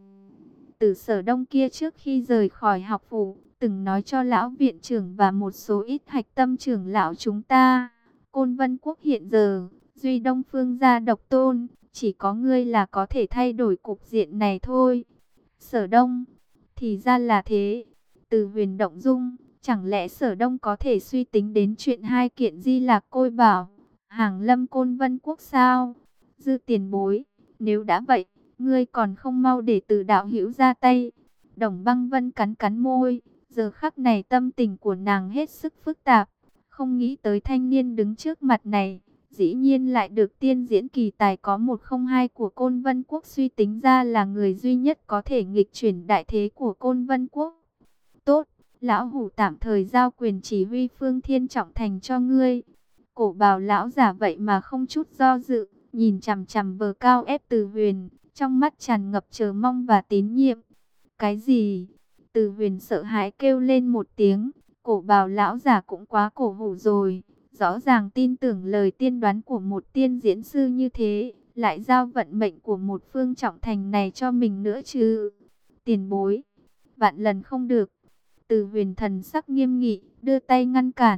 tử Sở Đông kia trước khi rời khỏi học phủ, từng nói cho lão viện trưởng và một số ít hạch tâm trưởng lão chúng ta, Côn Vân Quốc hiện giờ duy Đông Phương gia độc tôn, chỉ có ngươi là có thể thay đổi cục diện này thôi. Sở Đông, thì ra là thế. Từ Huyền động dung, chẳng lẽ Sở Đông có thể suy tính đến chuyện hai kiện Di Lạc Côi Bảo, Hàng Lâm Côn Vân Quốc sao? Dư tiền bối, nếu đã vậy, ngươi còn không mau để Từ đạo hữu ra tay. Đồng Băng Vân cắn cắn môi, giờ khắc này tâm tình của nàng hết sức phức tạp, không nghĩ tới thanh niên đứng trước mặt này, dĩ nhiên lại được tiên diễn kỳ tài có một không hai của Côn Vân Quốc suy tính ra là người duy nhất có thể nghịch chuyển đại thế của Côn Vân Quốc. Tốt, lão hủ tạm thời giao quyền chỉ huy Phương Thiên Trọng Thành cho ngươi. Cổ Bào lão giả vậy mà không chút do dự, nhìn chằm chằm bờ cao ép Từ Huyền, trong mắt tràn ngập chờ mong và tín nhiệm. Cái gì? Từ Huyền sợ hãi kêu lên một tiếng. Cổ Bào lão giả cũng quá cổ hủ rồi, rõ ràng tin tưởng lời tiên đoán của một tiên diễn sư như thế, lại giao vận mệnh của một Phương Trọng Thành này cho mình nữa chứ. Tiền bối, vạn lần không được. Từ Huyền thần sắc nghiêm nghị, đưa tay ngăn cản.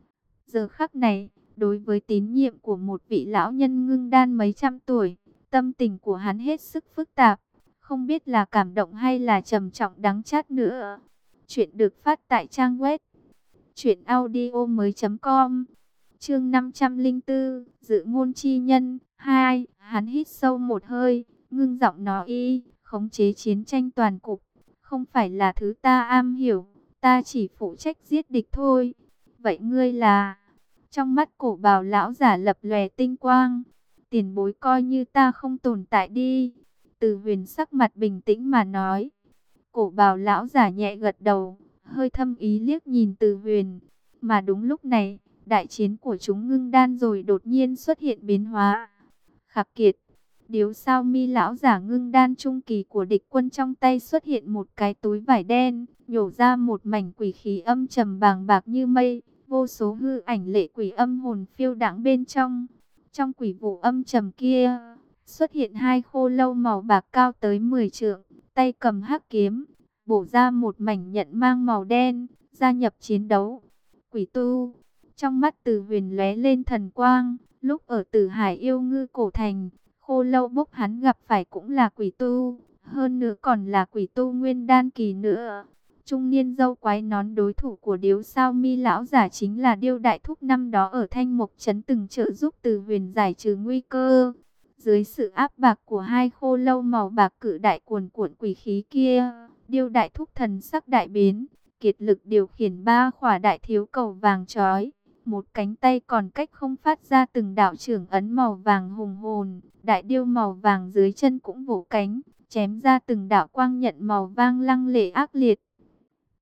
Giờ khắc này, đối với tín nhiệm của một vị lão nhân ngưng đan mấy trăm tuổi, tâm tình của hắn hết sức phức tạp, không biết là cảm động hay là trầm trọng đắng chát nữa. Chuyện được phát tại trang web truyện audio mới chấm com. Chương năm trăm lẻ bốn, Dự ngôn chi nhân hai. Hắn hít sâu một hơi, ngưng giọng nói: "Y, khống chế chiến tranh toàn cục không phải là thứ ta am hiểu, ta chỉ phụ trách giết địch thôi." "Vậy ngươi là?" Trong mắt Cổ Bào lão giả lập lòe tinh quang. "Tiền bối coi như ta không tồn tại đi." Từ Huyền sắc mặt bình tĩnh mà nói. Cổ Bào lão giả nhẹ gật đầu, hơi thâm ý liếc nhìn Từ Huyền. Mà đúng lúc này, đại chiến của chúng ngưng đan rồi đột nhiên xuất hiện biến hóa. Khắc Kiệt, Điếu Sao Mi lão giả ngưng đan trung kỳ của địch quân trong tay xuất hiện một cái túi vải đen, nhổ ra một mảnh quỷ khí âm trầm bàng bạc như mây, vô số hư ảnh lệ quỷ âm hồn phiêu đãng bên trong. Trong quỷ vụ âm trầm kia, xuất hiện hai khô lâu màu bạc cao tới mười trượng, tay cầm hắc kiếm, bổ ra một mảnh nhận mang màu đen, gia nhập chiến đấu. Quỷ tu. Trong mắt Từ Huyền lóe lên thần quang, lúc ở Tử Hải Yêu Ngư cổ thành, khô lâu bốc hắn gặp phải cũng là quỷ tu, hơn nữa còn là quỷ tu nguyên đan kỳ nữa. Trung niên dâu quái nón đối thủ của Điếu Sao Mi lão giả chính là Điêu Đại Thúc năm đó ở Thanh Mộc Trấn từng trợ giúp Từ Huyền giải trừ nguy cơ. Dưới sự áp bạc của hai khô lâu màu bạc cự đại cuồn cuộn quỷ khí kia, Điêu Đại Thúc thần sắc đại biến, kiệt lực điều khiển ba khỏa đại thiếu cầu vàng chói. Một cánh tay còn cách không phát ra từng đạo trưởng ấn màu vàng hùng hồn, đại điêu màu vàng dưới chân cũng vỗ cánh, chém ra từng đạo quang nhận màu vàng lăng lệ ác liệt.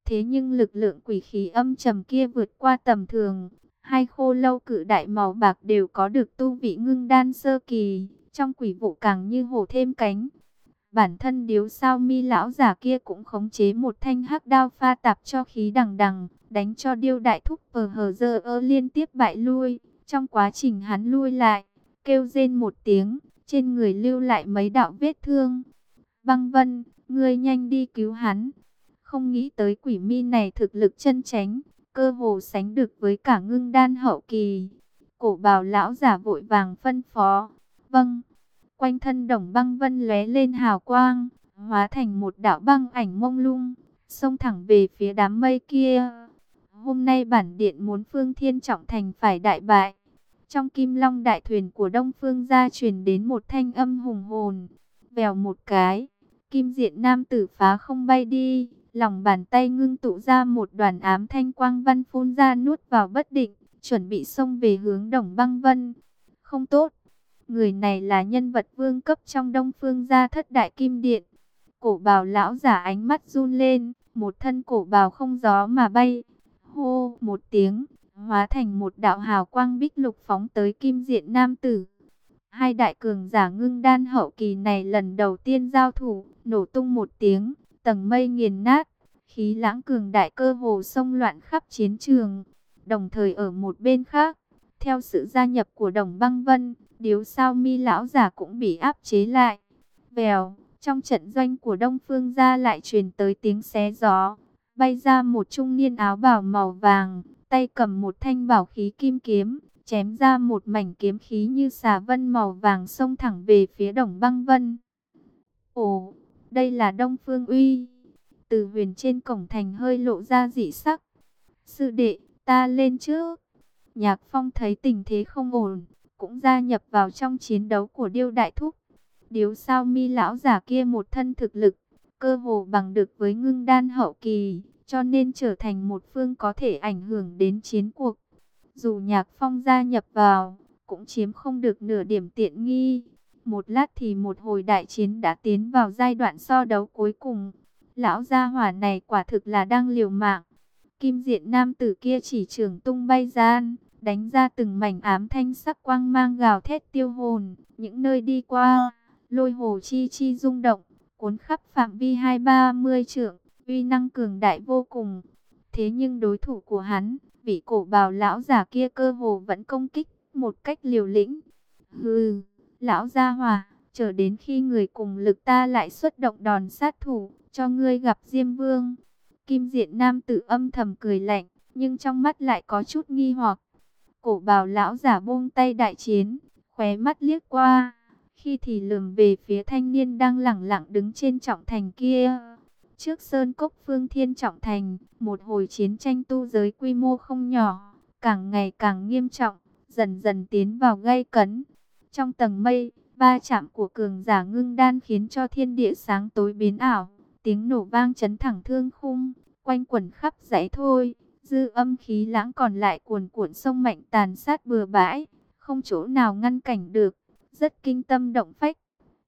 Thế nhưng lực lượng quỷ khí âm trầm kia vượt qua tầm thường. Hai khô lâu cự đại màu bạc đều có được tu vị ngưng đan sơ kỳ, trong quỷ vụ càng như hổ thêm cánh. Bản thân Điếu Sao Mi lão giả kia cũng khống chế một thanh hắc đao pha tạp cho khí đằng đằng, đánh cho Điêu Đại Thúc pờ hờ dơ ơ liên tiếp bại lui. Trong quá trình hắn lui lại, kêu rên một tiếng, trên người lưu lại mấy đạo vết thương. Băng Vân, ngươi nhanh đi cứu hắn. Không nghĩ tới quỷ mi này thực lực chân chánh, cơ hồ sánh được với cả ngưng đan hậu kỳ. Cổ bào lão giả vội vàng phân phó. Vâng. Quanh thân Đồng Băng Vân lóe lên hào quang, hóa thành một đạo băng ảnh mông lung, xông thẳng về phía đám mây kia. Hôm nay bản điện muốn Phương Thiên Trọng Thành phải đại bại. Trong Kim Long đại thuyền của Đông Phương gia truyền đến một thanh âm hùng hồn. Vèo một cái, Kim Diện nam tử phá không bay đi, lòng bàn tay ngưng tụ ra một đoàn ám thanh quang văn phun ra nuốt vào bất định, chuẩn bị xông về hướng Đồng Băng Vân. Không tốt. Người này là nhân vật vương cấp trong Đông Phương gia thất đại kim điện. Cổ bào lão giả ánh mắt run lên, một thân cổ bào không gió mà bay. Hô một tiếng, hóa thành một đạo hào quang bích lục phóng tới Kim Diện nam tử. Hai đại cường giả ngưng đan hậu kỳ này lần đầu tiên giao thủ, nổ tung một tiếng, tầng mây nghiền nát, khí lãng cường đại cơ hồ xông loạn khắp chiến trường. Đồng thời ở một bên khác, theo sự gia nhập của Đồng Băng Vân, Điếu Sao Mi lão giả cũng bị áp chế lại. Vèo, trong trận doanh của Đông Phương gia lại truyền tới tiếng xé gió, bay ra một trung niên áo bào màu vàng, tay cầm một thanh bảo khí kim kiếm, chém ra một mảnh kiếm khí như xà vân màu vàng xông thẳng về phía Đồng Băng Vân. Ồ, đây là Đông Phương Uy. Từ Huyền trên cổng thành hơi lộ ra dị sắc. Sư đệ, ta lên trước. Nhạc Phong thấy tình thế không ổn, cũng gia nhập vào trong chiến đấu của Điêu Đại Thúc. Điếu Sao Mi lão giả kia một thân thực lực, cơ hồ bằng được với ngưng đan hậu kỳ, cho nên trở thành một phương có thể ảnh hưởng đến chiến cuộc. Dù Nhạc Phong gia nhập vào, cũng chiếm không được nửa điểm tiện nghi. Một lát thì một hồi đại chiến đã tiến vào giai đoạn so đấu cuối cùng. Lão gia hỏa này quả thực là đang liều mạng. Kim Diện nam tử kia chỉ trường tung bay gian, đánh ra từng mảnh ám thanh sắc quang mang gào thét tiêu hồn. Những nơi đi qua, lôi hồ chi chi rung động, cuốn khắp phạm vi hai ba mươi trượng, uy năng cường đại vô cùng. Thế nhưng đối thủ của hắn, vị cổ bào lão giả kia cơ hồ vẫn công kích một cách liều lĩnh. Hừ, lão gia hỏa, chờ đến khi người cùng lực ta lại xuất động đòn sát thủ, cho ngươi gặp Diêm Vương. Kim Diện nam tử âm thầm cười lạnh, nhưng trong mắt lại có chút nghi hoặc. Cổ bào lão giả buông tay đại chiến, khóe mắt liếc qua, khi thì lườm về phía thanh niên đang lẳng lặng đứng trên trọng thành kia. Trước sơn cốc Phương Thiên Trọng Thành, một hồi chiến tranh tu giới quy mô không nhỏ, càng ngày càng nghiêm trọng, dần dần tiến vào gay cấn. Trong tầng mây, va chạm của cường giả ngưng đan khiến cho thiên địa sáng tối biến ảo, tiếng nổ vang chấn thẳng thương khung, quanh quẩn khắp dãy thôi. Dư âm khí lãng còn lại cuồn cuộn sông mạnh tàn sát bừa bãi, không chỗ nào ngăn cảnh được, rất kinh tâm động phách.